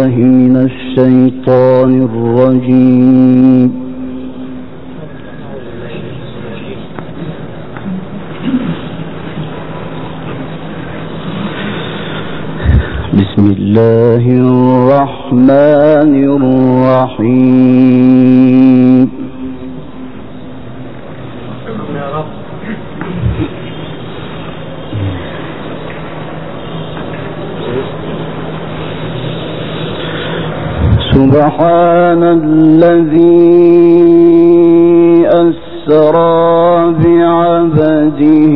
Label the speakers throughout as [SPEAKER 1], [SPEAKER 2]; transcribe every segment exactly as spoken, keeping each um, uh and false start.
[SPEAKER 1] بالله من الشيطان الرجيم. بسم الله الرحمن الرحيم. سبحان الذي أسرى بعبده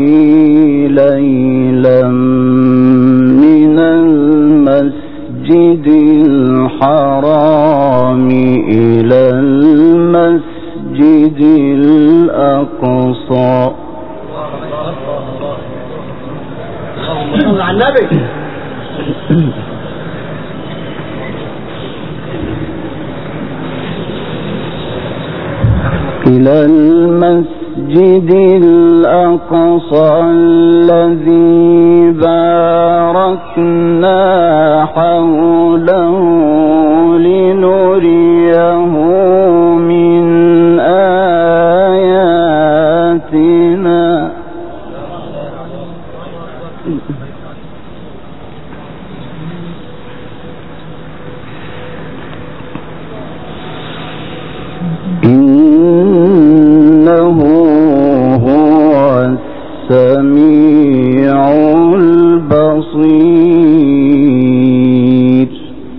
[SPEAKER 1] ليلا من المسجد الحرام إلى المسجد الأقصى.
[SPEAKER 2] اللهم صل على النبي.
[SPEAKER 1] إلى المسجد الأقصى الذي باركنا حوله لنريه من آياتنا. إنه هو السميع البصير.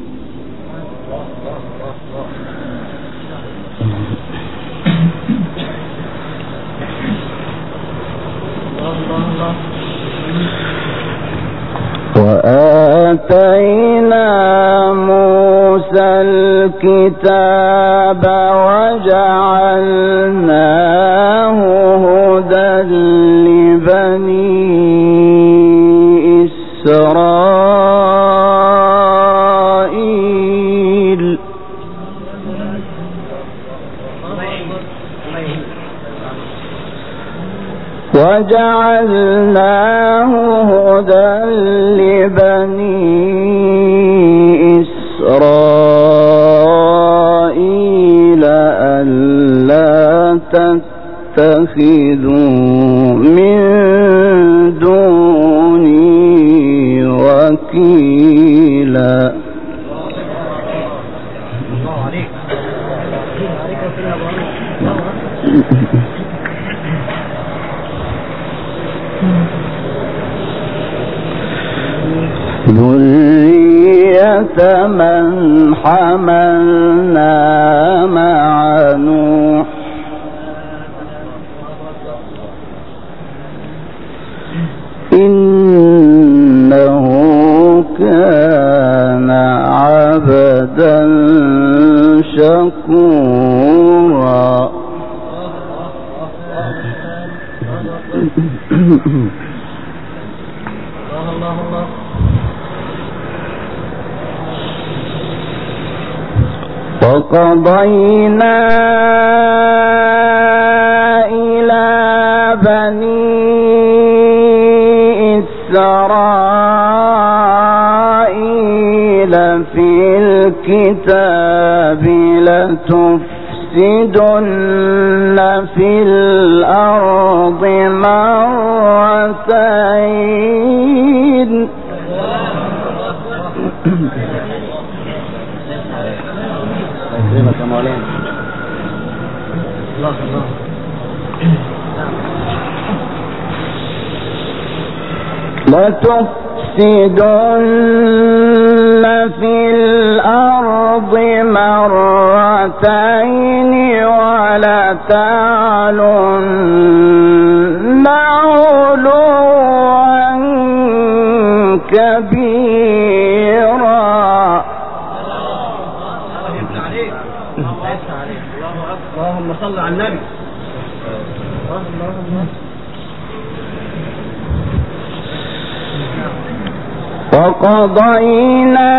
[SPEAKER 1] وآتينا موسى الكتاب وجعلناه هدى لبني إسرائيل. وجعلناه هدى لبني إسرائيل ألا تتخذوا من دوني وكيلا. ذرية من حملنا مع نوح إنه كان عبدا شكورا. وقضينا إلى بني إسرائيل في الكتاب لتفسدن في الأرض مرتين. لتفسدن في الأرض مرتين ولتعلن علوا كبيرا.
[SPEAKER 2] اللهم صل على النبي.
[SPEAKER 1] وقضينا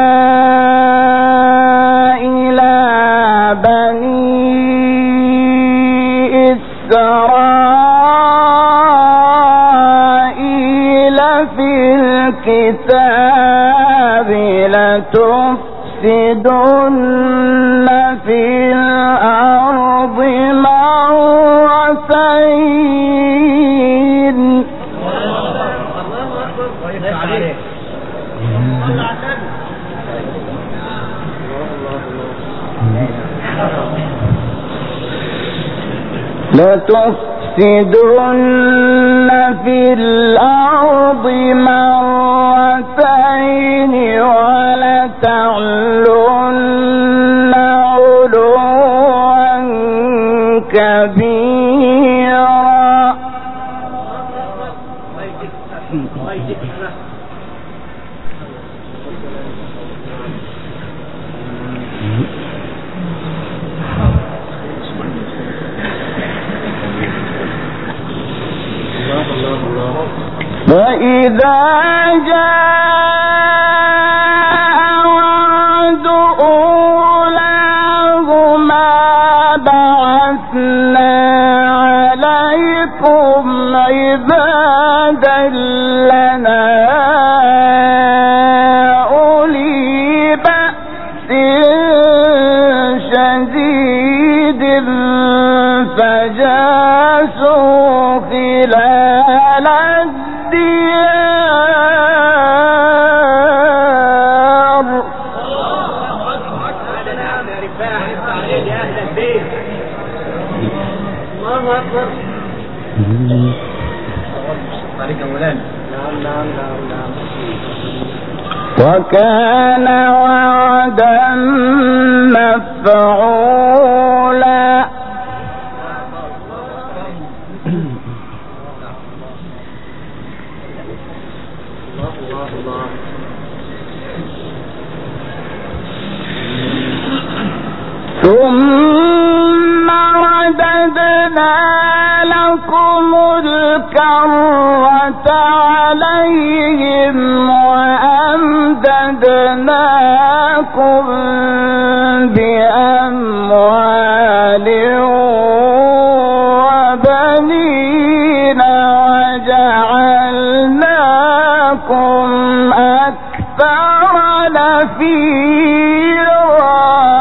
[SPEAKER 1] إلى بني إسرائيل في الكتاب لتفسدن لتفسدن في الأرض مرتين لتفسدن في الأرض مرتين ولتعلن علوا كبيرا فإذا جاء وعد أولاهما بعثنا عليكم عبادا لنا أولي بأس شديد فجاسوا خلال الديار وكان وعدا مفعولا ثم رددنا لكم الكرة عليهم وأمددناكم بأموال وبنين وجعلناكم أكثر نفيرا.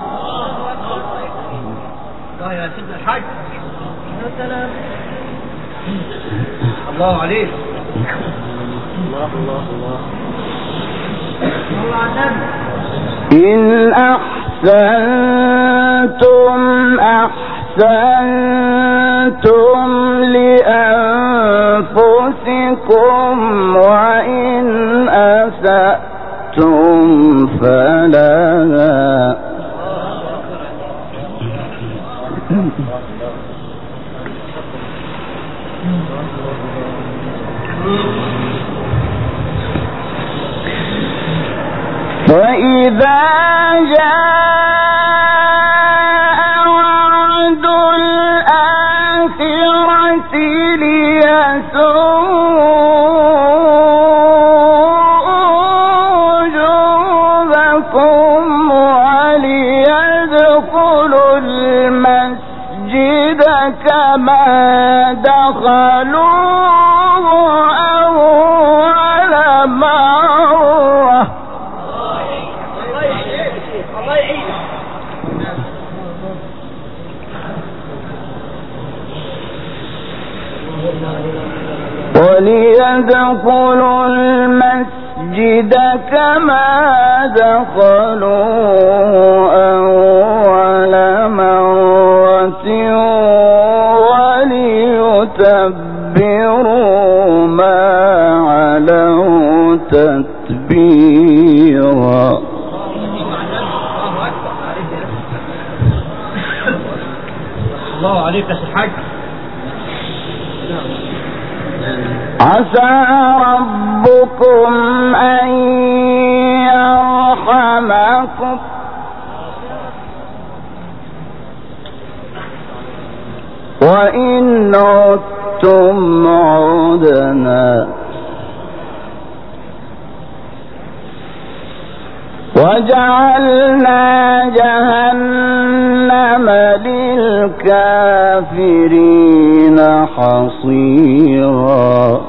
[SPEAKER 2] الله عليك. الله الله الله.
[SPEAKER 1] إن أحسنتم أحسنتم لأنفسكم وإن أسأتم فلها. وإذا جاء وعد الآخرة ليسوءوا وجوهكم وليدخلوا المسجد كما دخلوه أول مرة. وليدخلوا المسجد كما دخلوه أول مرة وليتبروا ما علوا تتبيرا.
[SPEAKER 2] الله عليك يا حاج.
[SPEAKER 1] عسى ربكم أن يرحمكم وإن عدتم عدنا وجعلنا جهنم للكافرين حصيرا.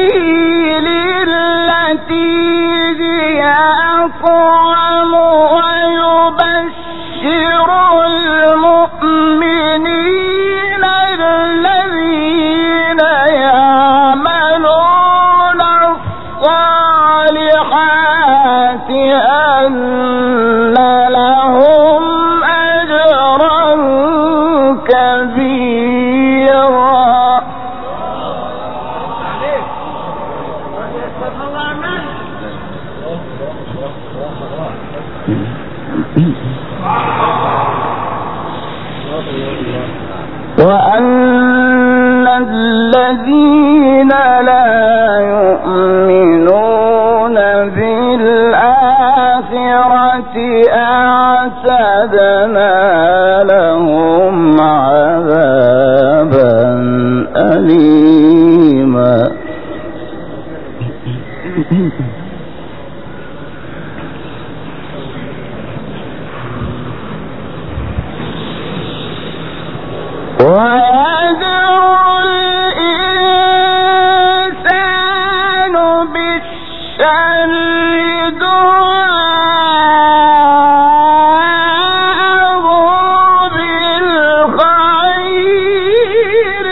[SPEAKER 1] السبيل التي هي أقوم ويبشر المؤمنين الذين يعملون الصالحات أن لهم أجرا كبيرا. وأن الذين لا يؤمنون بالآخرة أعتدنا لهم عذابا أليما. ويدعو الإنسان بالشر دعاءه بالخير.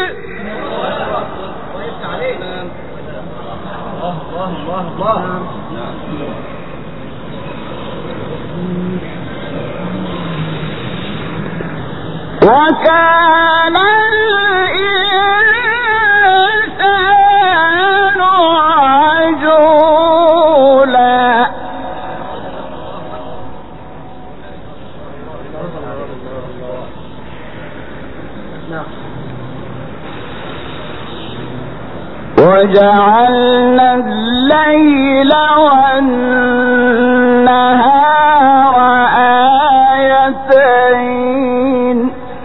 [SPEAKER 1] وكان الإنسان عجولا. وجعلنا الليل والنهار آيتين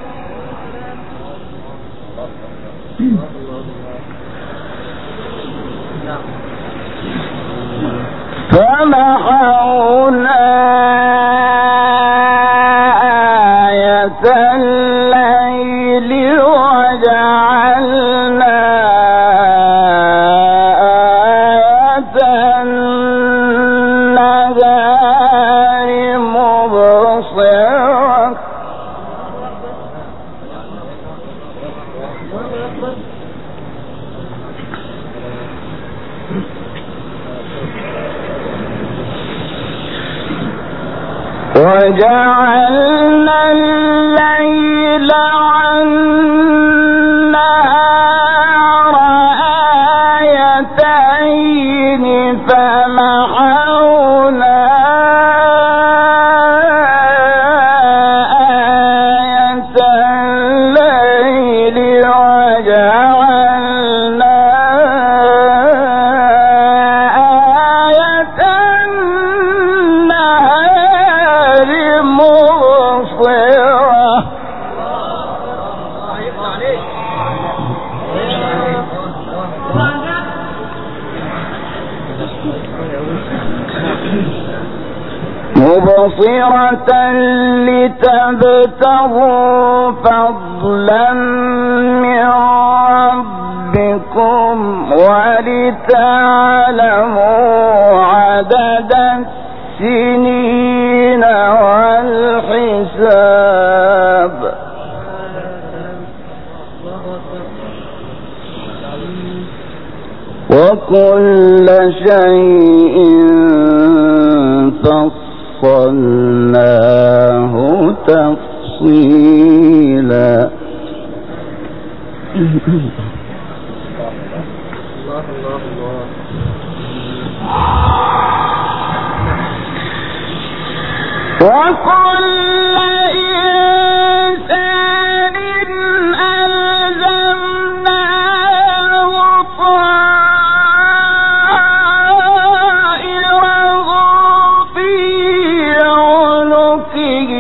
[SPEAKER 1] فمحونا آية الليل وجعلنا آية النهار مبصرة. وجعلنا الليل والنهار آيتين فمحونا آية الليل وجعلنا آية النهار مبصرة. مبصرة لتبتغوا فضلا من ربكم ولتعلموا عدد السنين والحساب. وكل شيء فصلناه تفصيلا. وكل إنسان ألزمناه طائره في عنقه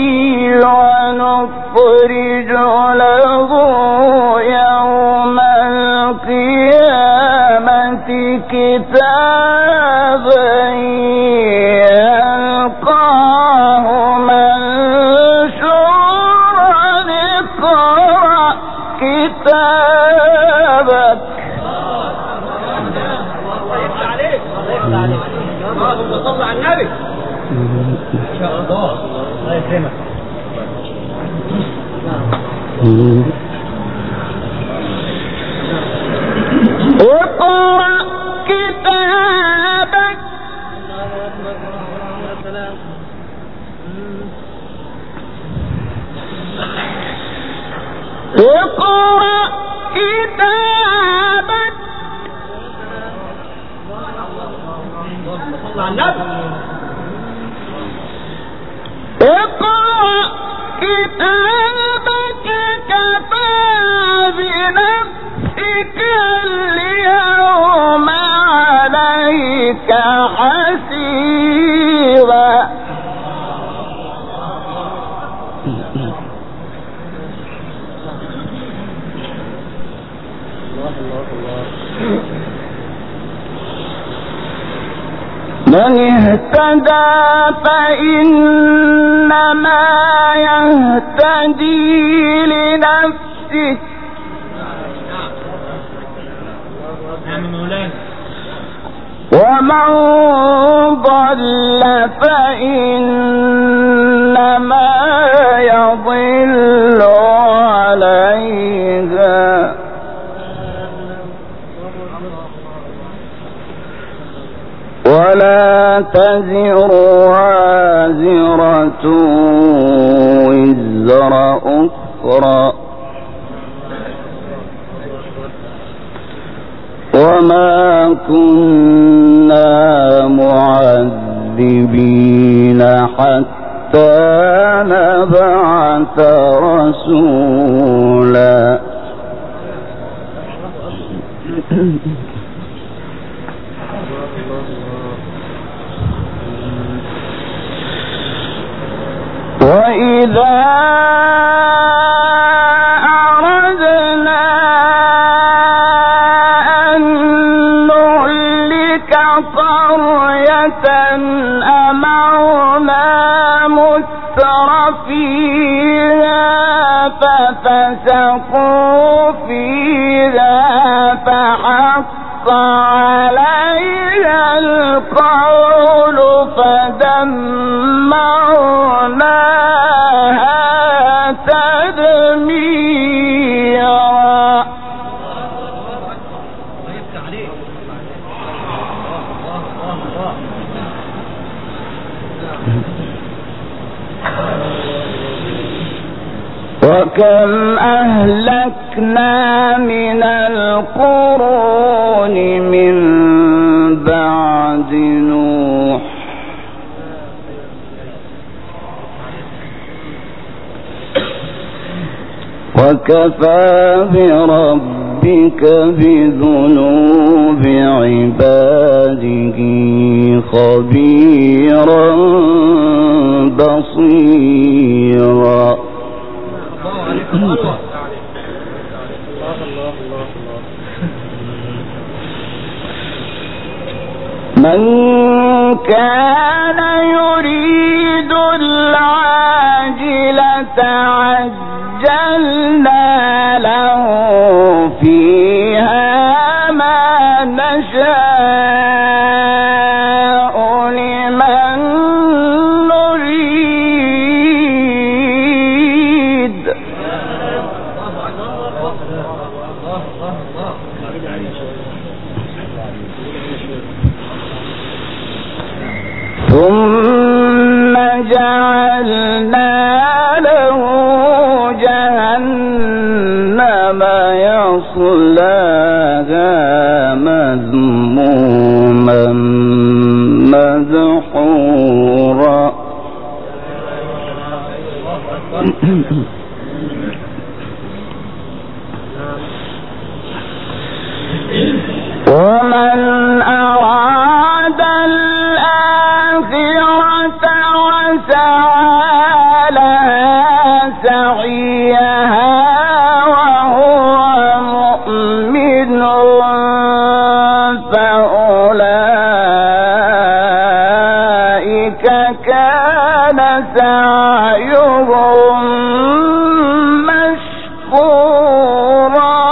[SPEAKER 1] ونخرج له يوم القيامة كتابا يلقاه منشورا اقرأ كتابك
[SPEAKER 2] إن شاء الله. الله يكرمك.
[SPEAKER 1] اقرأ كتابك اقرأ كتابك اقرأ كتابك كفى بنفسك اليوم عليك حسيبا. من اهتدى فإنما يهتدي لنفسه ومن ضل فإنما يضل عليها ولا تزر وازرة وزر أخرى وما كنا معذبين حتى نبعث رسولا. وإذا أردنا أن نهلك قرية أمرنا مترفيها ففسقوا فيها فحق عليها القول فدمرناها تدميرا. وكم أهلكنا من القرون من بعد نوح وكفى بربك بذنوب عباده خبيرا بصيرا. من كان يريد العاجلة عجلنا له فيها ما نشاء لمن نريد ثم جعلنا له جهنم يصلاها مذموما مدحورا. ومن أراد الآخرة وسعى لها سعيها وهو مؤمن فأولئك كان سعيهم مشكورا.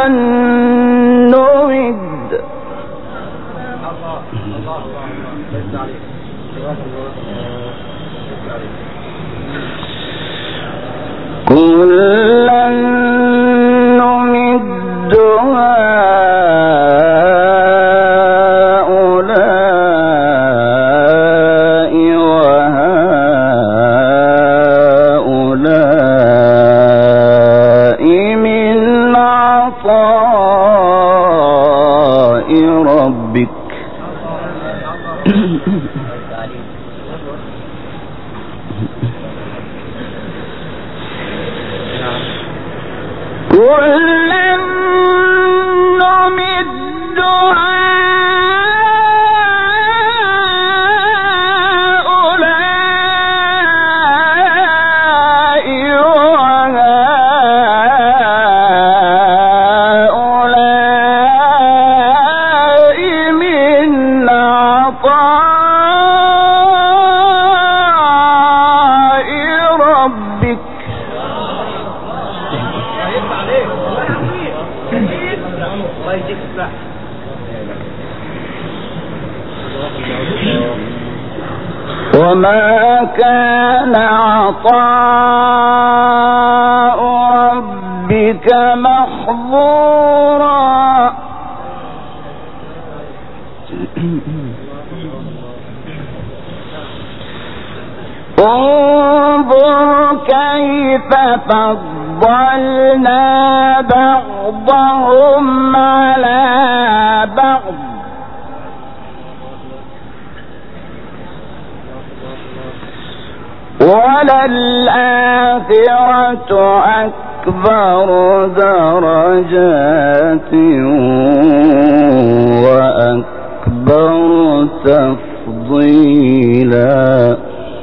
[SPEAKER 1] نمد كلا نمد هؤلاء وهؤلاء من عطاء ربك كلا نمد هؤلاء وهؤلاء من عطاء ربك وما كان عطاء ربك محظورا انظر كيف فضلنا بعضهم على بعض وللآخرة أكبر درجات وأكبر تفضيلا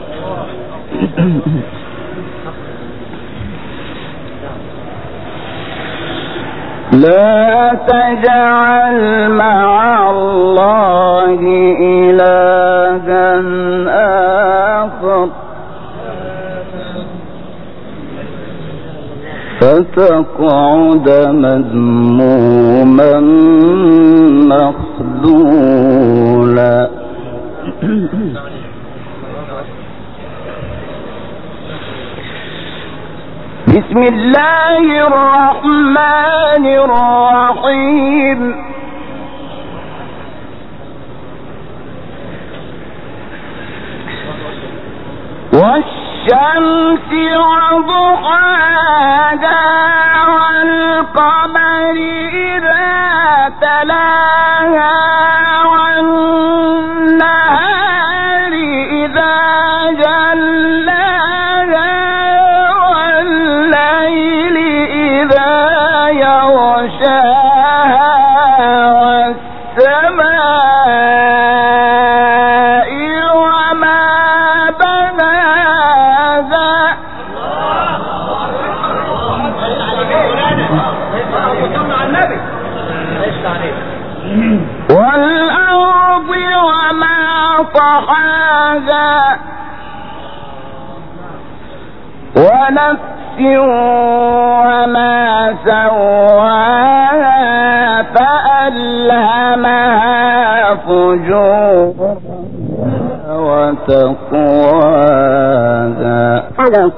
[SPEAKER 1] لا تجعل مع الله إلها آخر فتقعد مذموما مخذولا. بسم الله الرحمن الرحيم. والشمس وضحاها والقمر إذا تلاها والنهار إذا جلاها والليل إذا يغشاها والسماء وما بناها والأرض وما طحاها ونفس وما سواها فألهمها فجورها وتقواها. صدق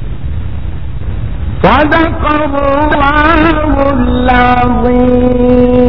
[SPEAKER 1] الله العظيم.